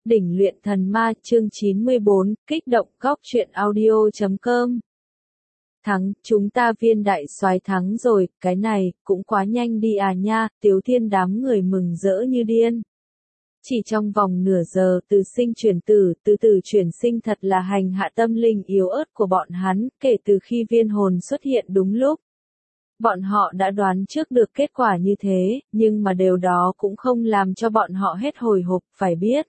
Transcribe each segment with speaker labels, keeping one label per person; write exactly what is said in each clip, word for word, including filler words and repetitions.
Speaker 1: Đỉnh luyện thần ma chương chín mươi bốn, kích động góc truyện audio chấm com. Thắng, chúng ta viên đại soái thắng rồi, cái này, cũng quá nhanh đi à nha, Tiếu Thiên đám người mừng rỡ như điên. Chỉ trong vòng nửa giờ từ sinh chuyển tử, từ từ chuyển sinh thật là hành hạ tâm linh yếu ớt của bọn hắn, kể từ khi viên hồn xuất hiện đúng lúc. Bọn họ đã đoán trước được kết quả như thế, nhưng mà điều đó cũng không làm cho bọn họ hết hồi hộp, phải biết.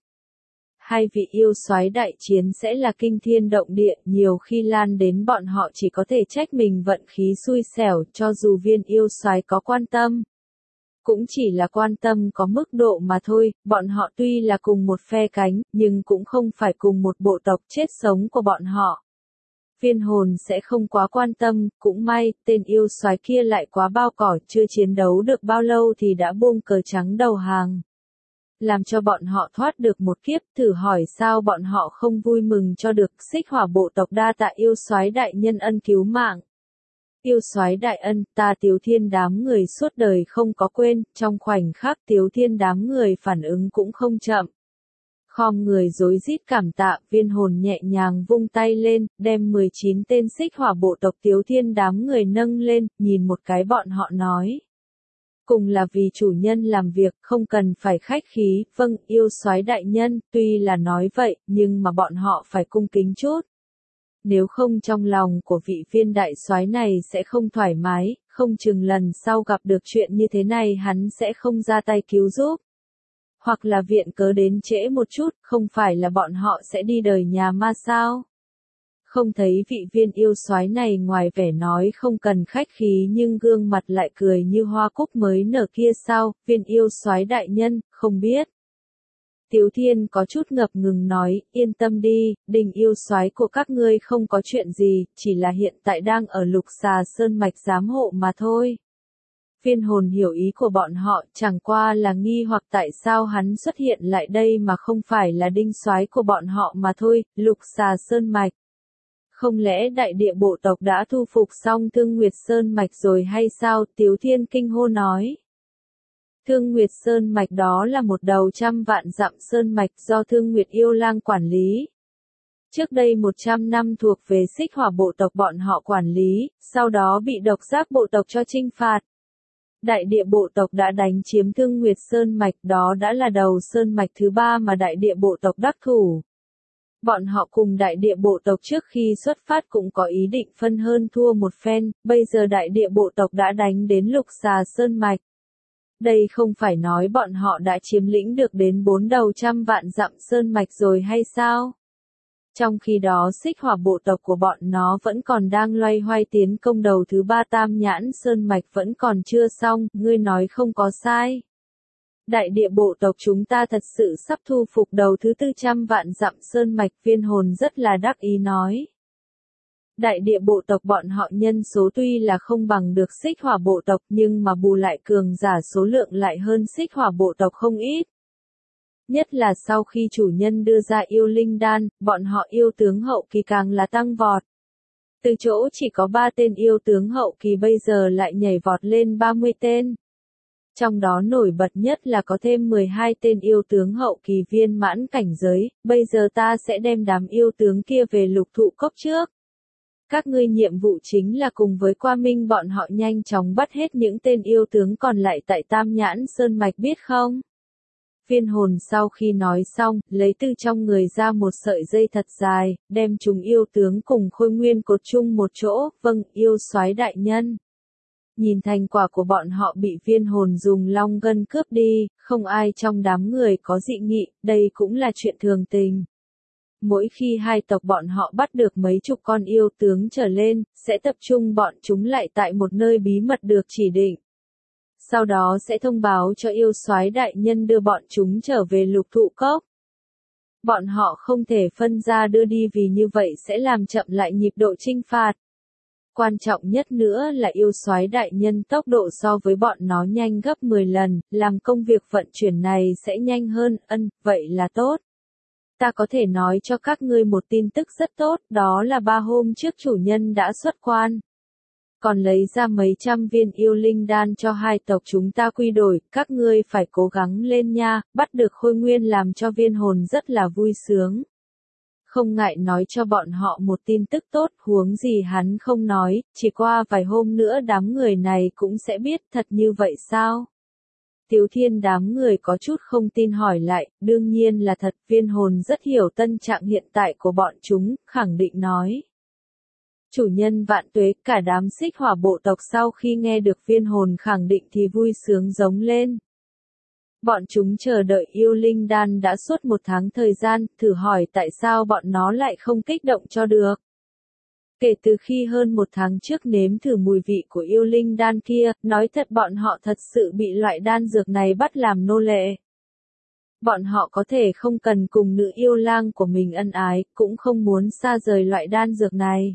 Speaker 1: Hai vị yêu soái đại chiến sẽ là kinh thiên động địa, nhiều khi lan đến bọn họ chỉ có thể trách mình vận khí xui xẻo, cho dù viên yêu soái có quan tâm. Cũng chỉ là quan tâm có mức độ mà thôi, bọn họ tuy là cùng một phe cánh, nhưng cũng không phải cùng một bộ tộc chết sống của bọn họ. Viên hồn sẽ không quá quan tâm, cũng may, tên yêu soái kia lại quá bao cỏ, chưa chiến đấu được bao lâu thì đã buông cờ trắng đầu hàng. Làm cho bọn họ thoát được một kiếp, thử hỏi sao bọn họ không vui mừng cho được Xích Hỏa bộ tộc đa tạ yêu soái đại nhân ân cứu mạng. Yêu soái đại ân, ta Tiếu Thiên đám người suốt đời không có quên, trong khoảnh khắc Tiếu Thiên đám người phản ứng cũng không chậm. Khom người rối rít cảm tạ, viên hồn nhẹ nhàng vung tay lên, đem mười chín tên Xích Hỏa bộ tộc Tiếu Thiên đám người nâng lên, nhìn một cái bọn họ nói. Cùng là vì chủ nhân làm việc, không cần phải khách khí, vâng, yêu soái đại nhân, tuy là nói vậy, nhưng mà bọn họ phải cung kính chút. Nếu không trong lòng của vị viên đại soái này sẽ không thoải mái, không chừng lần sau gặp được chuyện như thế này hắn sẽ không ra tay cứu giúp. Hoặc là viện cớ đến trễ một chút, không phải là bọn họ sẽ đi đời nhà ma sao? Không thấy vị viên yêu soái này ngoài vẻ nói không cần khách khí nhưng gương mặt lại cười như hoa cúc mới nở kia sao, viên yêu soái đại nhân, không biết. Tiếu Thiên có chút ngập ngừng nói, yên tâm đi, đình yêu soái của các ngươi không có chuyện gì, chỉ là hiện tại đang ở Lục Xà Sơn Mạch giám hộ mà thôi. Viên hồn hiểu ý của bọn họ, chẳng qua là nghi hoặc tại sao hắn xuất hiện lại đây mà không phải là đinh soái của bọn họ mà thôi, Lục Xà Sơn Mạch. Không lẽ đại địa bộ tộc đã thu phục xong Thương Nguyệt Sơn Mạch rồi hay sao? Tiếu Thiên kinh hô nói. Thương Nguyệt Sơn Mạch đó là một đầu trăm vạn dặm Sơn Mạch do Thương Nguyệt Yêu Lang quản lý. Trước đây một trăm năm thuộc về Xích Hỏa bộ tộc bọn họ quản lý, sau đó bị Độc Giác bộ tộc cho chinh phạt. Đại địa bộ tộc đã đánh chiếm Thương Nguyệt Sơn Mạch, đó đã là đầu Sơn Mạch thứ ba mà đại địa bộ tộc đắc thủ. Bọn họ cùng đại địa bộ tộc trước khi xuất phát cũng có ý định phân hơn thua một phen, bây giờ đại địa bộ tộc đã đánh đến Lục Xà Sơn Mạch. Đây không phải nói bọn họ đã chiếm lĩnh được đến bốn đầu trăm vạn dặm Sơn Mạch rồi hay sao? Trong khi đó Xích Hỏa bộ tộc của bọn nó vẫn còn đang loay hoay tiến công đầu thứ ba Tam Nhãn Sơn Mạch vẫn còn chưa xong, ngươi nói không có sai. Đại địa bộ tộc chúng ta thật sự sắp thu phục đầu thứ tư trăm vạn dặm Sơn Mạch, viên hồn rất là đắc ý nói. Đại địa bộ tộc bọn họ nhân số tuy là không bằng được Xích Hỏa bộ tộc nhưng mà bù lại cường giả số lượng lại hơn Xích Hỏa bộ tộc không ít. Nhất là sau khi chủ nhân đưa ra yêu linh đan, bọn họ yêu tướng hậu kỳ càng là tăng vọt. Từ chỗ chỉ có ba tên yêu tướng hậu kỳ bây giờ lại nhảy vọt lên ba mươi tên. Trong đó nổi bật nhất là có thêm mười hai tên yêu tướng hậu kỳ viên mãn cảnh giới, bây giờ ta sẽ đem đám yêu tướng kia về Lục Thụ Cốc trước. Các ngươi nhiệm vụ chính là cùng với Qua Minh bọn họ nhanh chóng bắt hết những tên yêu tướng còn lại tại Tam Nhãn Sơn Mạch biết không? Viên hồn sau khi nói xong, lấy từ trong người ra một sợi dây thật dài, đem chúng yêu tướng cùng khôi nguyên cột chung một chỗ, vâng, yêu soái đại nhân. Nhìn thành quả của bọn họ bị viên hồn dùng long ngân cướp đi, không ai trong đám người có dị nghị, đây cũng là chuyện thường tình. Mỗi khi hai tộc bọn họ bắt được mấy chục con yêu tướng trở lên, sẽ tập trung bọn chúng lại tại một nơi bí mật được chỉ định. Sau đó sẽ thông báo cho yêu soái đại nhân đưa bọn chúng trở về Lục Thụ Cốc. Bọn họ không thể phân ra đưa đi vì như vậy sẽ làm chậm lại nhịp độ chinh phạt. Quan trọng nhất nữa là yêu soái đại nhân tốc độ so với bọn nó nhanh gấp mười lần, làm công việc vận chuyển này sẽ nhanh hơn, ân, vậy là tốt. Ta có thể nói cho các ngươi một tin tức rất tốt, đó là ba hôm trước chủ nhân đã xuất quan. còn lấy ra mấy trăm viên yêu linh đan cho hai tộc chúng ta quy đổi, các ngươi phải cố gắng lên nha, bắt được Khôi Nguyên làm cho Viên Hồn rất là vui sướng. Không ngại nói cho bọn họ một tin tức tốt, huống gì hắn không nói, chỉ qua vài hôm nữa đám người này cũng sẽ biết, thật như vậy sao? Tiếu Thiên đám người có chút không tin hỏi lại, đương nhiên là thật, Viên Hồn rất hiểu tân trạng hiện tại của bọn chúng, khẳng định nói. Chủ nhân vạn tuế, cả đám xích hỏa bộ tộc sau khi nghe được Viên Hồn khẳng định thì vui sướng giống lên. Bọn chúng chờ đợi yêu linh đan đã suốt một tháng thời gian, thử hỏi tại sao bọn nó lại không kích động cho được. Kể từ khi hơn một tháng trước nếm thử mùi vị của yêu linh đan kia, nói thật bọn họ thật sự bị loại đan dược này bắt làm nô lệ. Bọn họ có thể không cần cùng nữ yêu lang của mình ân ái, cũng không muốn xa rời loại đan dược này.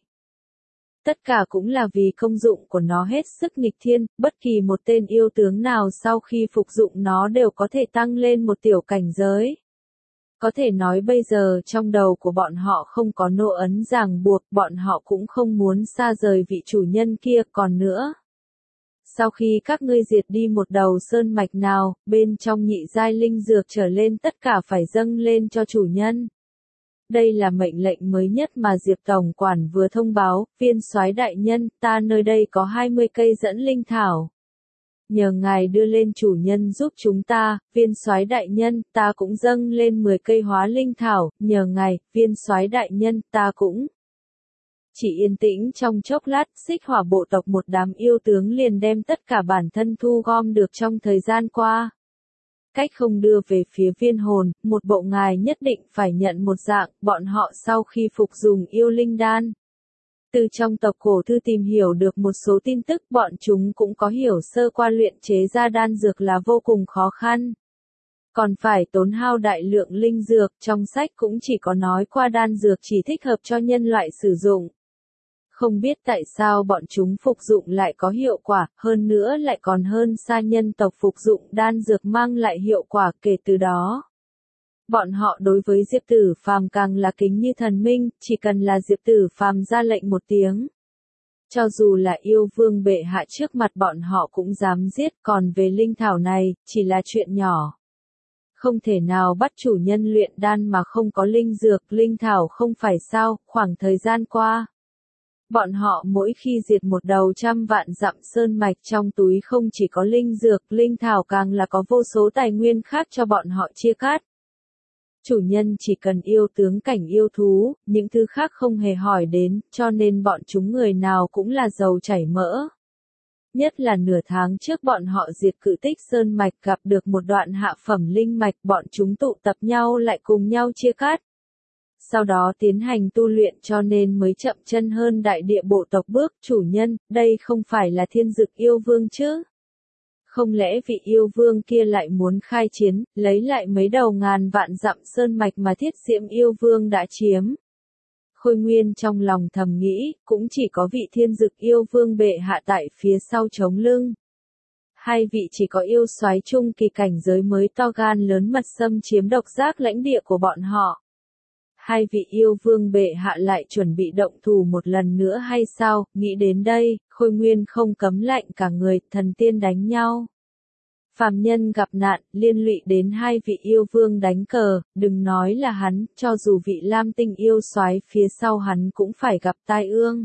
Speaker 1: Tất cả cũng là vì công dụng của nó hết sức nghịch thiên, bất kỳ một tên yêu tướng nào sau khi phục dụng nó đều có thể tăng lên một tiểu cảnh giới. Có thể nói bây giờ trong đầu của bọn họ không có nô ấn ràng buộc, bọn họ cũng không muốn xa rời vị chủ nhân kia còn nữa. Sau khi các ngươi diệt đi một đầu sơn mạch nào, bên trong nhị giai linh dược trở lên tất cả phải dâng lên cho chủ nhân. Đây là mệnh lệnh mới nhất mà Diệp Tổng Quản vừa thông báo, Viên Soái đại nhân, ta nơi đây có hai mươi cây dẫn linh thảo. Nhờ ngài đưa lên chủ nhân giúp chúng ta, Viên Soái đại nhân, ta cũng dâng lên mười cây hóa linh thảo, nhờ ngài, Viên Soái đại nhân, ta cũng. Chỉ yên tĩnh trong chốc lát, xích hỏa bộ tộc một đám yêu tướng liền đem tất cả bản thân thu gom được trong thời gian qua. Cách không đưa về phía Viên Hồn, một bộ ngài nhất định phải nhận một dạng, bọn họ sau khi phục dùng yêu linh đan. Từ trong tộc cổ thư tìm hiểu được một số tin tức, bọn chúng cũng có hiểu sơ qua luyện chế ra đan dược là vô cùng khó khăn. Còn phải tốn hao đại lượng linh dược, trong sách cũng chỉ có nói qua đan dược chỉ thích hợp cho nhân loại sử dụng. Không biết tại sao bọn chúng phục dụng lại có hiệu quả, hơn nữa lại còn hơn xa nhân tộc phục dụng đan dược mang lại hiệu quả kể từ đó. Bọn họ đối với Diệp Tử Phàm càng là kính như thần minh, chỉ cần là Diệp Tử Phàm ra lệnh một tiếng. Cho dù là yêu vương bệ hạ trước mặt bọn họ cũng dám giết, còn về linh thảo này, chỉ là chuyện nhỏ. Không thể nào bắt chủ nhân luyện đan mà không có linh dược, linh thảo không phải sao, khoảng thời gian qua. Bọn họ mỗi khi diệt một đầu trăm vạn dặm sơn mạch trong túi không chỉ có linh dược, linh thảo càng là có vô số tài nguyên khác cho bọn họ chia cắt. Chủ nhân chỉ cần yêu tướng cảnh yêu thú, những thứ khác không hề hỏi đến, cho nên bọn chúng người nào cũng là dầu chảy mỡ. Nhất là nửa tháng trước bọn họ diệt cự tích sơn mạch gặp được một đoạn hạ phẩm linh mạch, bọn chúng tụ tập nhau lại cùng nhau chia cắt. Sau đó tiến hành tu luyện cho nên mới chậm chân hơn đại địa bộ tộc bước, chủ nhân, đây không phải là thiên dực yêu vương chứ? Không lẽ vị yêu vương kia lại muốn khai chiến, lấy lại mấy đầu ngàn vạn dặm sơn mạch mà thiết diễm yêu vương đã chiếm? Khôi Nguyên trong lòng thầm nghĩ, cũng chỉ có vị thiên dực yêu vương bệ hạ tại phía sau chống lưng. Hai vị chỉ có yêu soái chung kỳ cảnh giới mới to gan lớn mật xâm chiếm độc giác lãnh địa của bọn họ. Hai vị yêu vương bệ hạ lại chuẩn bị động thủ một lần nữa hay sao, nghĩ đến đây, Khôi Nguyên không cấm lạnh cả người, thần tiên đánh nhau. Phàm nhân gặp nạn, liên lụy đến hai vị yêu vương đánh cờ, đừng nói là hắn, cho dù vị lam tinh yêu soái phía sau hắn cũng phải gặp tai ương.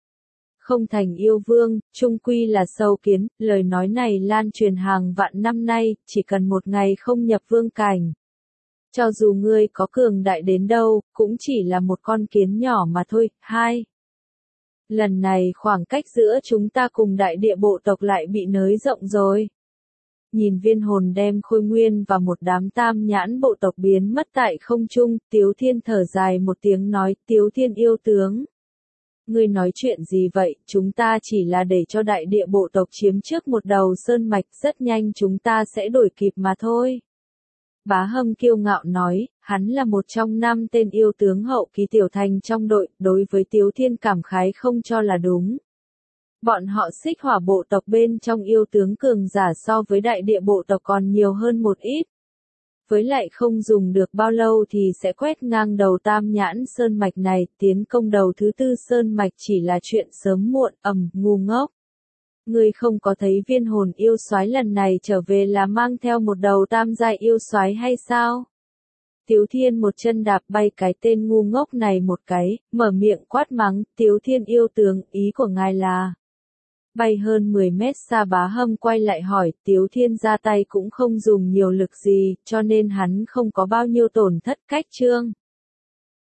Speaker 1: Không thành yêu vương, chung quy là sâu kiến, lời nói này lan truyền hàng vạn năm nay, chỉ cần một ngày không nhập vương cảnh. Cho dù ngươi có cường đại đến đâu, cũng chỉ là một con kiến nhỏ mà thôi. Hai. Lần này khoảng cách giữa chúng ta cùng đại địa bộ tộc lại bị nới rộng rồi. Nhìn Viên Hồn đem Khôi Nguyên và một đám tam nhãn bộ tộc biến mất tại không trung, Tiếu Thiên thở dài một tiếng nói, Tiếu Thiên yêu tướng. Ngươi nói chuyện gì vậy, chúng ta chỉ là để cho đại địa bộ tộc chiếm trước một đầu sơn mạch, rất nhanh chúng ta sẽ đổi kịp mà thôi. Bá Hâm kiêu ngạo nói, hắn là một trong năm tên yêu tướng hậu kỳ tiểu thành trong đội, đối với Tiếu Thiên cảm khái không cho là đúng. Bọn họ xích hỏa bộ tộc bên trong yêu tướng cường giả so với đại địa bộ tộc còn nhiều hơn một ít. Với lại không dùng được bao lâu thì sẽ quét ngang đầu tam nhãn sơn mạch này, tiến công đầu thứ tư sơn mạch chỉ là chuyện sớm muộn, ầm, ngu ngốc. Ngươi không có thấy viên hồn yêu soái lần này trở về là mang theo một đầu tam giai yêu soái hay sao? Tiếu Thiên một chân đạp bay cái tên ngu ngốc này một cái, mở miệng quát mắng, Tiếu Thiên yêu tướng, ý của ngài là... Bay hơn mười mét xa Bá Hâm quay lại hỏi, Tiếu Thiên ra tay cũng không dùng nhiều lực gì, cho nên hắn không có bao nhiêu tổn thất cách trương.